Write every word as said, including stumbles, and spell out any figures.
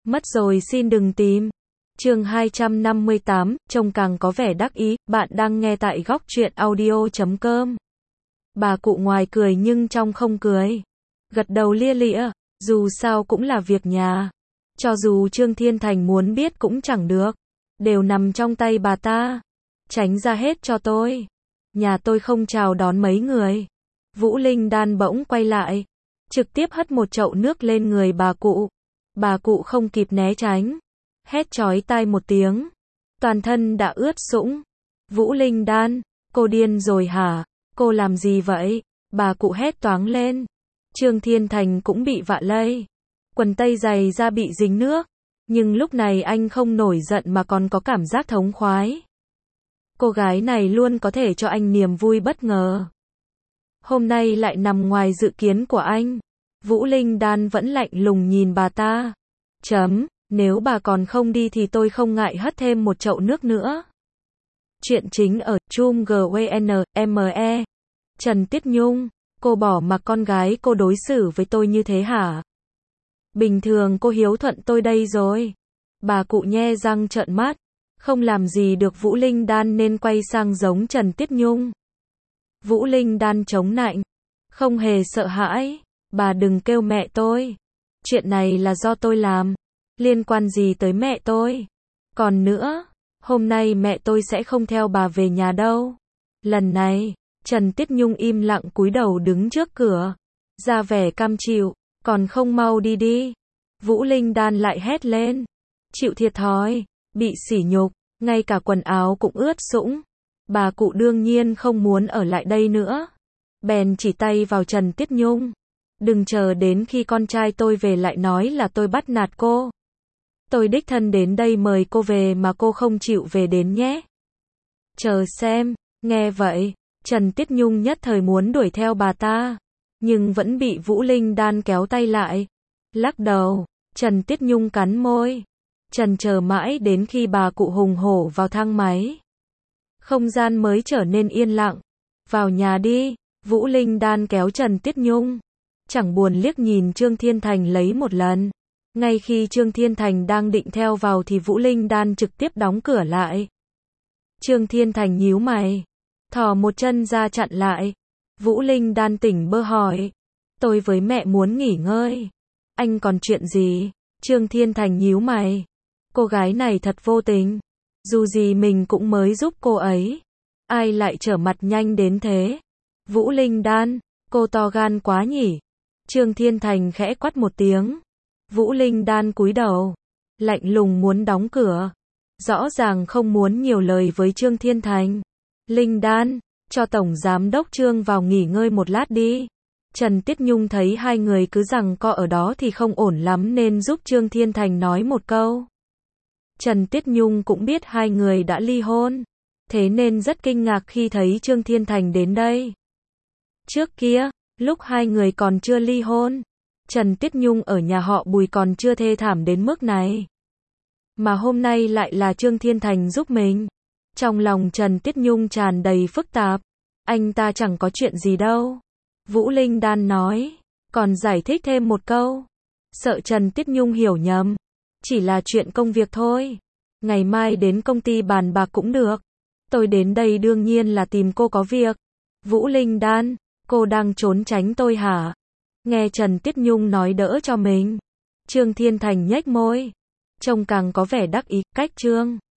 Mất rồi xin đừng tìm. Chương hai trăm năm mươi tám, trông càng có vẻ đắc ý, bạn đang nghe tại góc truyện audio chấm com. Bà cụ ngoài cười nhưng trong không cười. Gật đầu lia lịa, dù sao cũng là việc nhà. Cho dù Trương Thiên Thành muốn biết cũng chẳng được. Đều nằm trong tay bà ta. Tránh ra hết cho tôi. Nhà tôi không chào đón mấy người. Vũ Linh Đan bỗng quay lại. Trực tiếp hất một chậu nước lên người bà cụ. Bà cụ không kịp né tránh. Hét chói tai một tiếng. Toàn thân đã ướt sũng. Vũ Linh Đan, cô điên rồi hả? Cô làm gì vậy? Bà cụ hét toáng lên. Trương Thiên Thành cũng bị vạ lây. Quần tây giày da bị dính nước. Nhưng lúc này anh không nổi giận mà còn có cảm giác thống khoái. Cô gái này luôn có thể cho anh niềm vui bất ngờ. Hôm nay lại nằm ngoài dự kiến của anh. Vũ Linh Đan vẫn lạnh lùng nhìn bà ta. Chấm, nếu bà còn không đi thì tôi không ngại hất thêm một chậu nước nữa. Chuyện chính ở Chum Gwynme. Trần Tiết Nhung, cô bỏ mặc con gái cô đối xử với tôi như thế hả? Bình thường cô hiếu thuận tôi đây rồi. Bà cụ nhe răng trợn mắt. Không làm gì được Vũ Linh Đan nên quay sang giống Trần Tiết Nhung. Vũ Linh Đan chống nạnh. Không hề sợ hãi. Bà đừng kêu mẹ tôi. Chuyện này là do tôi làm. Liên quan gì tới mẹ tôi? Còn nữa, hôm nay mẹ tôi sẽ không theo bà về nhà đâu. Lần này, Trần Tiết Nhung im lặng cúi đầu đứng trước cửa. Ra vẻ cam chịu. Còn không mau đi đi. Vũ Linh Đan lại hét lên. Chịu thiệt thòi. Bị sỉ nhục. Ngay cả quần áo cũng ướt sũng. Bà cụ đương nhiên không muốn ở lại đây nữa. Bèn chỉ tay vào Trần Tiết Nhung. Đừng chờ đến khi con trai tôi về lại nói là tôi bắt nạt cô. Tôi đích thân đến đây mời cô về mà cô không chịu về đến nhé. Chờ xem. Nghe vậy, Trần Tiết Nhung nhất thời muốn đuổi theo bà ta. Nhưng vẫn bị Vũ Linh Đan kéo tay lại. Lắc đầu, Trần Tiết Nhung cắn môi. Trần chờ mãi đến khi bà cụ hùng hổ vào thang máy. Không gian mới trở nên yên lặng. Vào nhà đi. Vũ Linh Đan kéo Trần Tiết Nhung. Chẳng buồn liếc nhìn Trương Thiên Thành lấy một lần. Ngay khi Trương Thiên Thành đang định theo vào thì Vũ Linh Đan trực tiếp đóng cửa lại. Trương Thiên Thành nhíu mày. Thò một chân ra chặn lại. Vũ Linh Đan tỉnh bơ hỏi. Tôi với mẹ muốn nghỉ ngơi. Anh còn chuyện gì? Trương Thiên Thành nhíu mày. Cô gái này thật vô tình. Dù gì mình cũng mới giúp cô ấy. Ai lại trở mặt nhanh đến thế? Vũ Linh Đan, cô to gan quá nhỉ? Trương Thiên Thành khẽ quát một tiếng. Vũ Linh Đan cúi đầu. Lạnh lùng muốn đóng cửa. Rõ ràng không muốn nhiều lời với Trương Thiên Thành. Linh Đan, cho Tổng Giám Đốc Trương vào nghỉ ngơi một lát đi. Trần Tiết Nhung thấy hai người cứ giằng co ở đó thì không ổn lắm nên giúp Trương Thiên Thành nói một câu. Trần Tiết Nhung cũng biết hai người đã ly hôn. Thế nên rất kinh ngạc khi thấy Trương Thiên Thành đến đây. Trước kia, lúc hai người còn chưa ly hôn, Trần Tiết Nhung ở nhà họ Bùi còn chưa thê thảm đến mức này. Mà hôm nay lại là Trương Thiên Thành giúp mình. Trong lòng Trần Tiết Nhung tràn đầy phức tạp. Anh ta chẳng có chuyện gì đâu. Vũ Linh Đan nói. Còn giải thích thêm một câu. Sợ Trần Tiết Nhung hiểu nhầm. Chỉ là chuyện công việc thôi. Ngày mai đến công ty bàn bạc cũng được. Tôi đến đây đương nhiên là tìm cô có việc. Vũ Linh Đan, cô đang trốn tránh tôi hả? Nghe Trần Tiết Nhung nói đỡ cho mình. Trương Thiên Thành nhếch môi. Trông càng có vẻ đắc ý, cách Trương